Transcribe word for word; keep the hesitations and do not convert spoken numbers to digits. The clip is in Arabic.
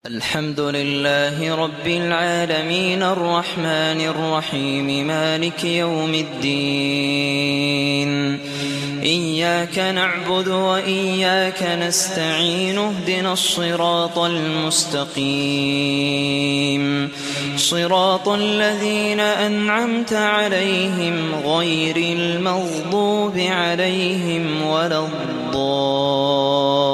الحمد لله رب العالمين الرحمن الرحيم مالك يوم الدين إياك نعبد وإياك نستعين اهدنا الصراط المستقيم صراط الذين أنعمت عليهم غير المغضوب عليهم ولا الضالين